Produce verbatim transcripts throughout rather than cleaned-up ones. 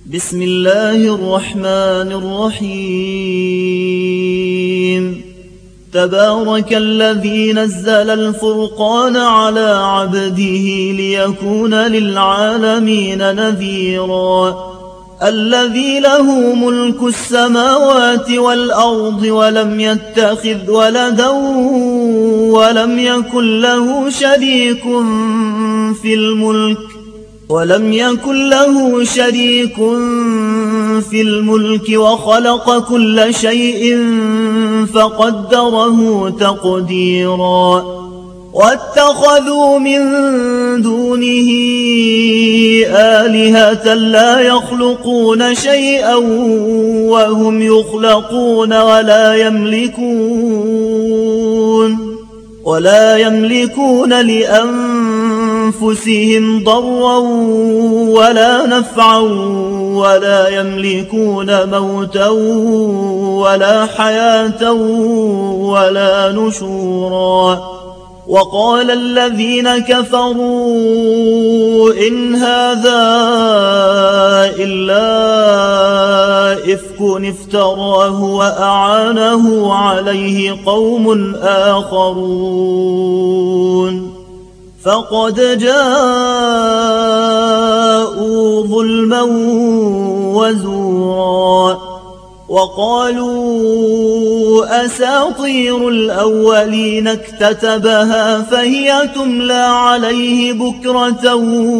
بسم الله الرحمن الرحيم تبارك الذي نزل الفرقان على عبده ليكون للعالمين نذيرا الذي له ملك السماوات والأرض ولم يتخذ ولدا ولم يكن له شريك في الملك ولم يكن له شريك في الملك وخلق كل شيء فقدره تقديرا واتخذوا من دونه آلهة لا يخلقون شيئا وهم يخلقون ولا يملكون ولا يملكون لأنفسهم ضرا ولا نفعا ولا يملكون موتا ولا حياة ولا نشورا وقال الذين كفروا إن هذا إلا إفك افتراه وأعانه عليه قوم آخرون فقد جاءوا ظلما وزورا وقالوا أساطير الأولين اكتتبها فهي تملى عليه بكرة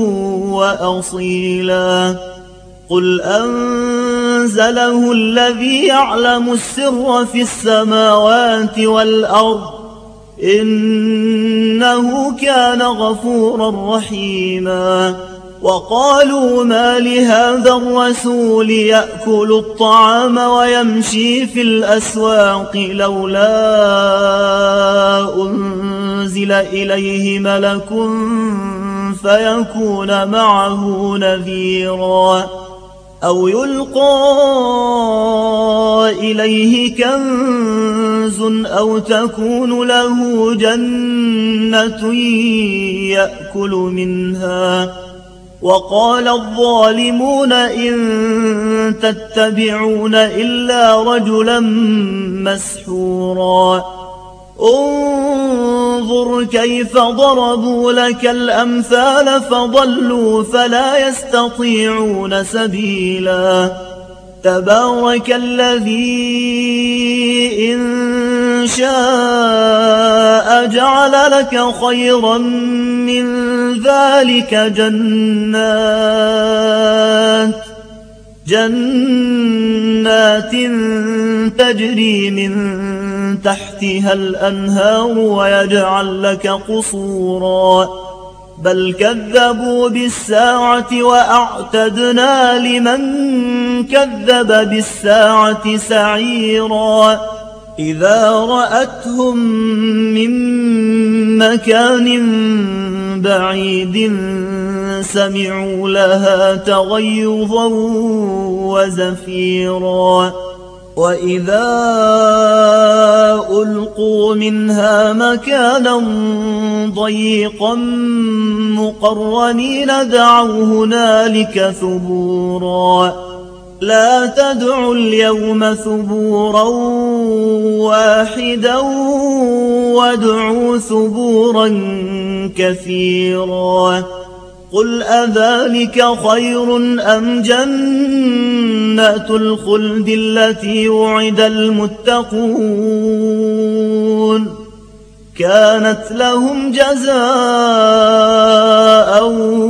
وأصيلا قل أنزله الذي يعلم السر في السماوات والأرض إنه كان غفورا رحيما وقالوا ما لهذا الرسول يأكل الطعام ويمشي في الأسواق لولا أنزل إليه ملك فيكون معه نذيرا أو يلقى إليه كنز أو تكون له جنة يأكل منها وقال الظالمون إن تتبعون إلا رجلا مسحورا انظر كيف ضربوا لك الأمثال فضلوا فلا يستطيعون سبيلا تبارك الذي إن شاء جعل لك خيرا من ذلك جنات جنات تجري من تحتها الأنهار ويجعل لك قصورا بل كذبوا بالساعة وأعتدنا لمن كذب بالساعة سعيرا إذا رأتهم من مكان بعيد سمعوا لها تغيظا وزفيرا وإذا ألقوا منها مكانا ضيقا مقرنين دعوا هنالك ثبورا لا تدعوا اليوم ثبورا واحدا وادعوا ثبورا كثيرا قل أذلك خير أم جنة الخلد التي وعد المتقون كانت لهم جزاء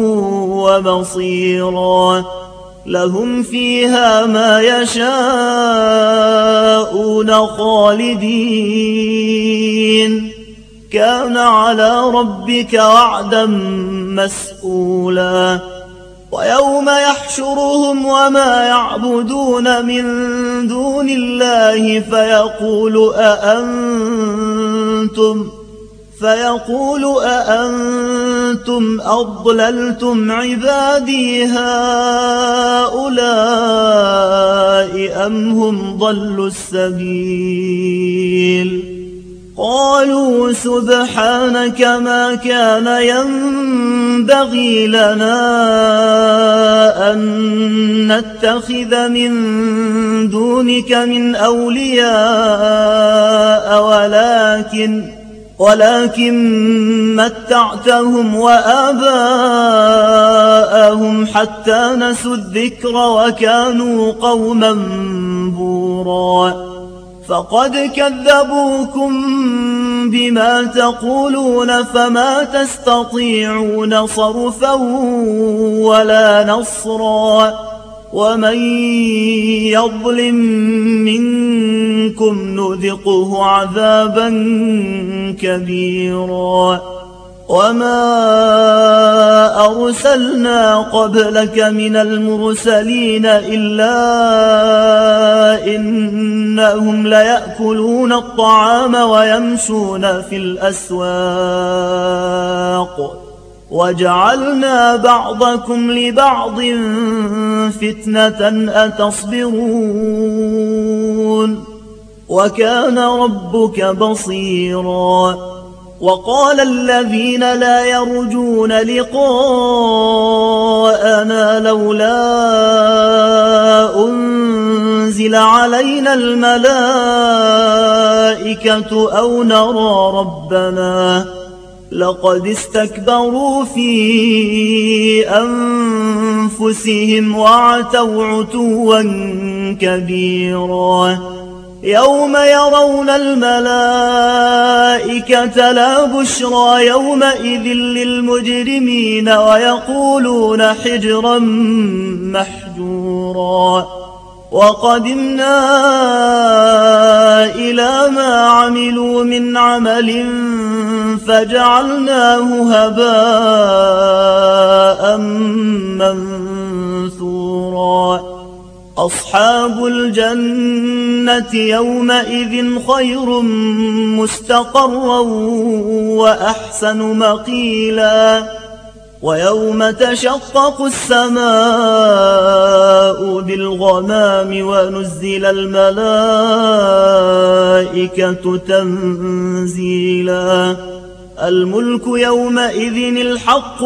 ومصيرا لهم فيها ما يشاءون خالدين كان على ربك وعدا مسئولا ويوم يحشرهم وما يعبدون من دون الله فيقول أأنتم فيقول أأنتم أضللتم عبادي هؤلاء أم هم ضلوا السبيل قالوا سبحانك ما كان ينبغي لنا أن نتخذ من دونك من أولياء ولكن ولكن متعتهم وآباءهم حتى نسوا الذكر وكانوا قوما بورا فقد كذبوكم بما تقولون فما تستطيعون صرفا ولا نصرا ومن يظلم منكم نذقه عذابا كبيرا وما أرسلنا قبلك من المرسلين إلا إنهم ليأكلون الطعام ويمشون في الأسواق وجعلنا بعضكم لبعض فتنة أتصبرون وكان ربك بصيرا وقال الذين لا يرجون لقاءنا لولا أنزل علينا الملائكة أو نرى ربنا لقد استكبروا في أنفسهم وعتوا عتوا كبيرا يوم يرون الملائكة لا بشرى يومئذ للمجرمين ويقولون حجرا محجورا وقدمنا إلى ما عملوا من عمل فجعلناه هباء منثورا أصحاب الجنة يومئذ خير مستقرا وأحسن مقيلا ويوم تشقق السماء بالغمام ونزل الملائكة تنزيلا الملك يومئذ الحق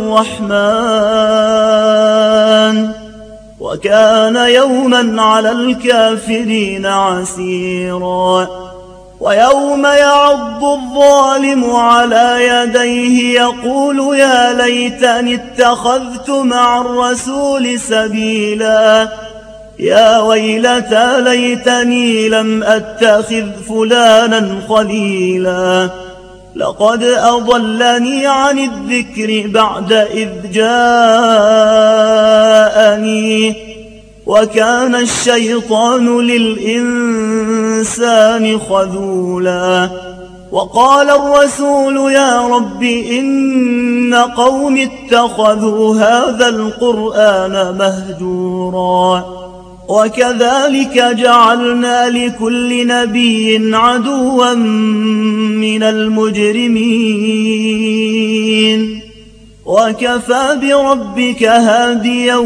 للرحمن وكان يوما على الكافرين عسيرا ويوم يعض الظالم على يديه يقول يا ليتني اتخذت مع الرسول سبيلا يا ويلتى ليتني لم أتخذ فلانا خليلا لقد أضلني عن الذكر بعد إذ جاءني وكان الشيطان للإنسان خذولا وقال الرسول يا رب إن قوم اتخذوا هذا القرآن مهجورا وكذلك جعلنا لكل نبي عدوا من المجرمين وكفى بربك هاديا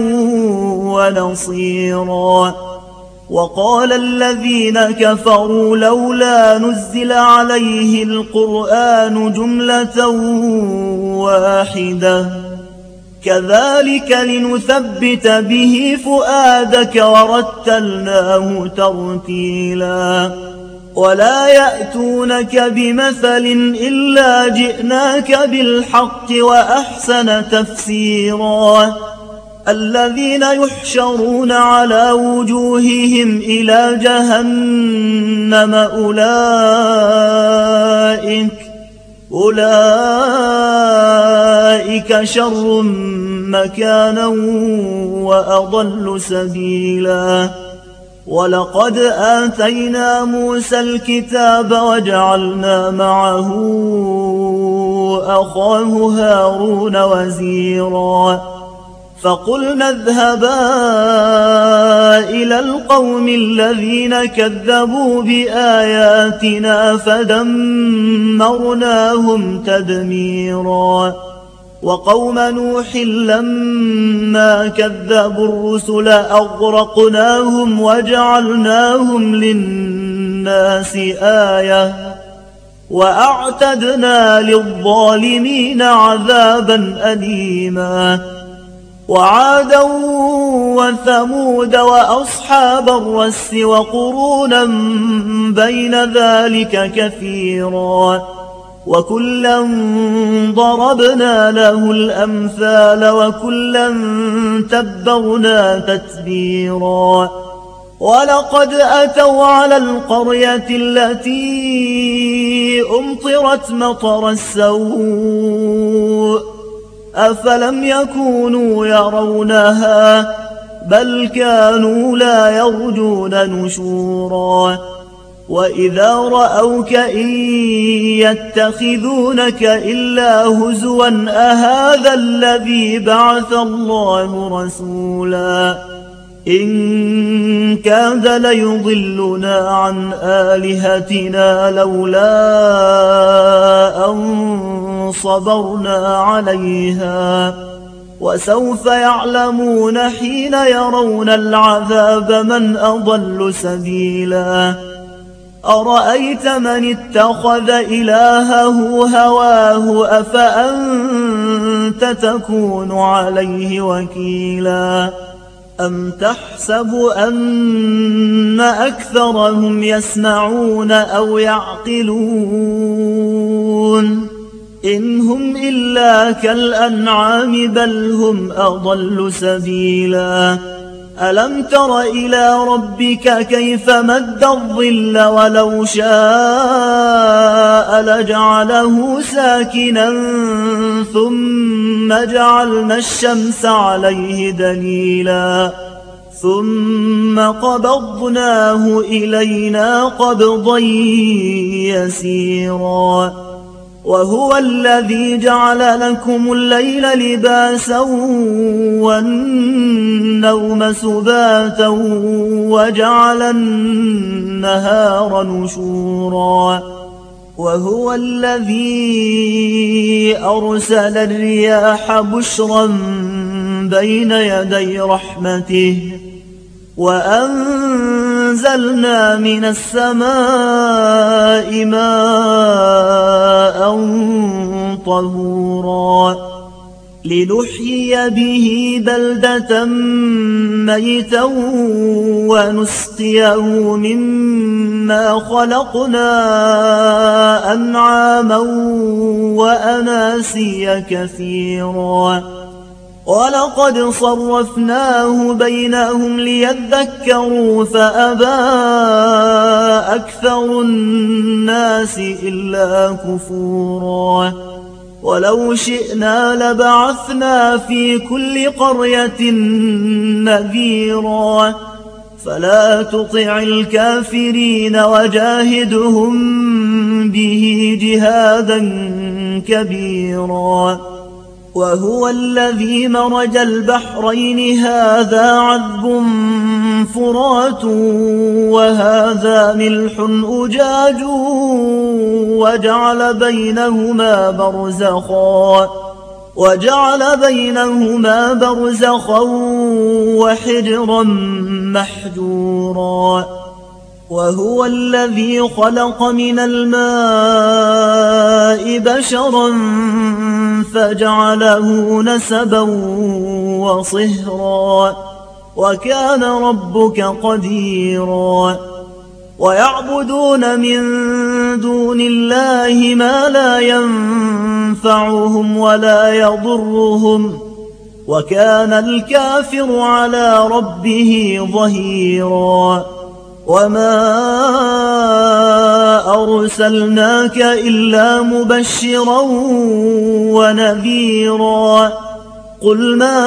ونصيرا وقال الذين كفروا لولا نزل عليه القرآن جملة واحدة كذلك لنثبت به فؤادك ورتلناه ترتيلا ولا يأتونك بمثل إلا جئناك بالحق وأحسن تفسيرا الذين يحشرون على وجوههم إلى جهنم أولئك أولئك شر مكانا وأضل سبيلا ولقد آتينا موسى الكتاب وجعلنا معه أخاه هارون وزيرا فقلنا اذهبا إلى القوم الذين كذبوا بآياتنا فدمرناهم تدميرا وقوم نوح لما كذبوا الرسل أغرقناهم وجعلناهم للناس آية وأعتدنا للظالمين عذابا أليما وعادا وثمود وأصحاب الرس وقرونا بين ذلك كثيرا وكلا ضربنا له الأمثال وكلا تبرنا تتبيرا ولقد أتوا على القرية التي أمطرت مطر السوء أفلم يكونوا يرونها بل كانوا لا يرجون نشورا وإذا رأوك إن يتخذونك إلا هزوا أهذا الذي بعث الله رسولا إن كاد ليضلنا عن آلهتنا لولا أن صبرنا عليها وسوف يعلمون حين يرون العذاب من أضل سبيلا أرأيت من اتخذ إلهه هواه أفأنت تكون عليه وكيلا أم تحسب أن أكثرهم يسمعون أو يعقلون إن هم إلا كالأنعام بل هم أضل سبيلا ألم تر إلى ربك كيف مد الظل ولو شاء لجعله ساكنا ثم جعلنا الشمس عليه دليلا ثم قبضناه إلينا قبضا يسيرا وهو الذي جعل لكم الليل لباسا والنوم سباتا وجعل النهار نشورا وهو الذي أرسل الرياح بشرا بين يدي رحمته وأنزلنا من السماء ماء طهورا لنحيي به بلدة ميتا ونسقيه مما خلقنا أنعاما وأناسيا كثيرا ولقد صرفناه بينهم ليذكروا فأبى أكثر الناس إلا كفورا ولو شئنا لبعثنا في كل قرية نذيرا فلا تطع الكافرين وجاهدهم به جهادا كبيرا وهو الذي مرج البحرين هذا عذب فرات وهذا ملح أجاج وجعل بينهما برزخا وجعل بينهما برزخا وحجرا محجورا وهو الذي خلق من الماء بشرا فجعله نسبا وصهرا وكان ربك قديرا ويعبدون من دون الله ما لا ينفعهم ولا يضرهم وكان الكافر على ربه ظهيرا وما أرسلناك إلا مبشرا ونذيرا قل ما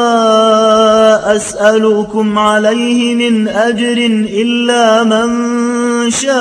أسألكم عليه من أجر إلا من شاء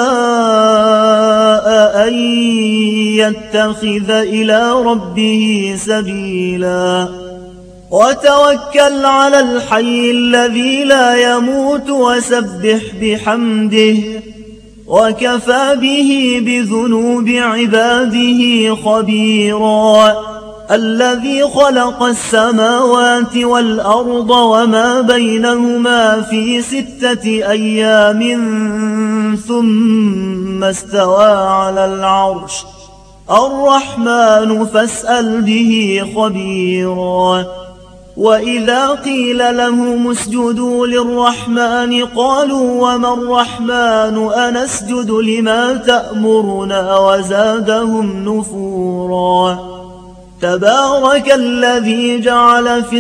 أن يتخذ إلى ربه سبيلا وتوكل على الحي الذي لا يموت وسبح بحمده وكفى به بذنوب عباده خبيرا الذي خلق السماوات والأرض وما بينهما في ستة أيام ثم استوى على العرش الرحمن فاسأل به خبيرا. وإذا قيل لهم اسجدوا للرحمن قالوا وما الرحمن أنسجد لما تأمرنا وزادهم نفورا. تبارك الذي جعل في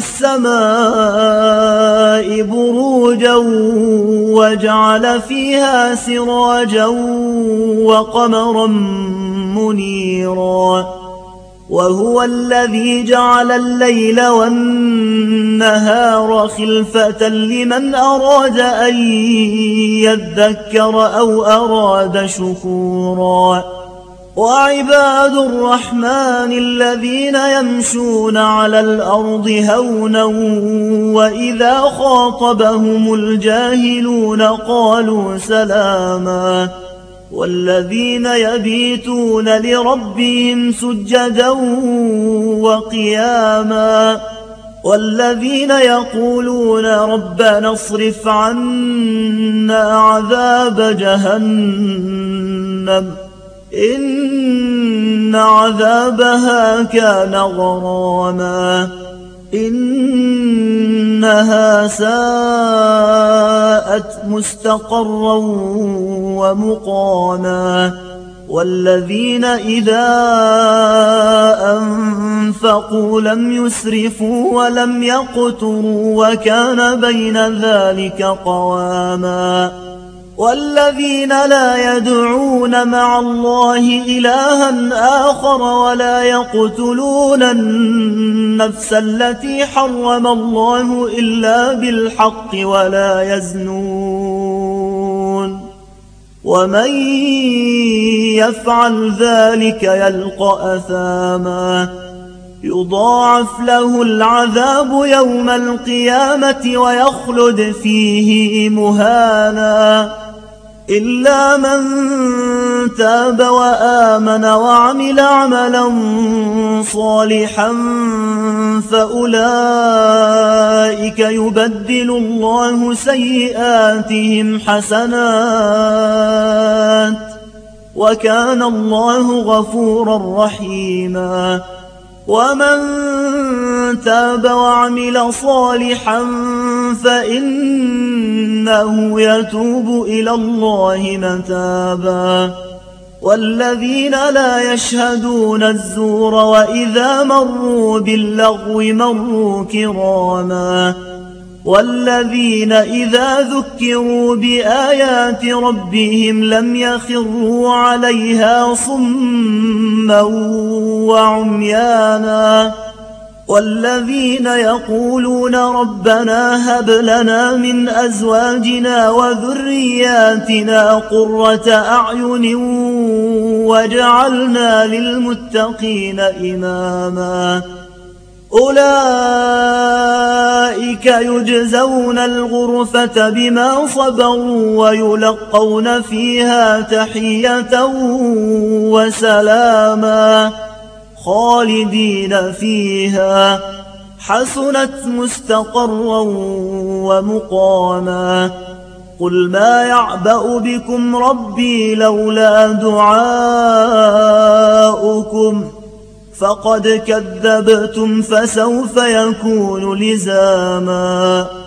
السماء بروجا وجعل فيها سراجا وقمرا منيرا. وهو الذي جعل الليل والنهار خلفة لمن أراد أن يذكر أو أراد شكورا. وعباد الرحمن الذين يمشون على الأرض هونا وإذا خاطبهم الجاهلون قالوا سلاما. والذين يبيتون لربهم سجدا وقياما. والذين يقولون ربنا اصرف عنا عذاب جهنم إن عذابها كان غراما إنها ساءت مستقرا ومقاما. والذين إذا أنفقوا لم يسرفوا ولم يقتروا وكان بين ذلك قواما. والذين لا يدعون مع الله إلها آخر ولا يقتلون النفس التي حرم الله إلا بالحق ولا يزنون ومن يفعل ذلك يلقى أثاما يضاعف له العذاب يوم القيامة ويخلد فيه مهانا إلا من تاب وآمن وعمل عملا صالحا فأولئك يبدل الله سيئاتهم حسنات وكان الله غفورا رحيما. ومن تاب وعمل صالحا فإنه يتوب إلى الله متابا. والذين لا يشهدون الزور وإذا مروا باللغو مروا كراما. والذين إذا ذكروا بآيات ربهم لم يخروا عليها صما وعميانا. والذين يقولون ربنا هب لنا من أزواجنا وذرياتنا قرة أعين واجعلنا للمتقين إماما. أولئك يجزون الغرفة بما صبروا ويلقون فيها تحية وسلاما خالدين فيها حسنت مستقرا ومقاما. قل ما يعبأ بكم ربي لولا دعاؤكم فقد كذبتم فسوف يكون لزاما.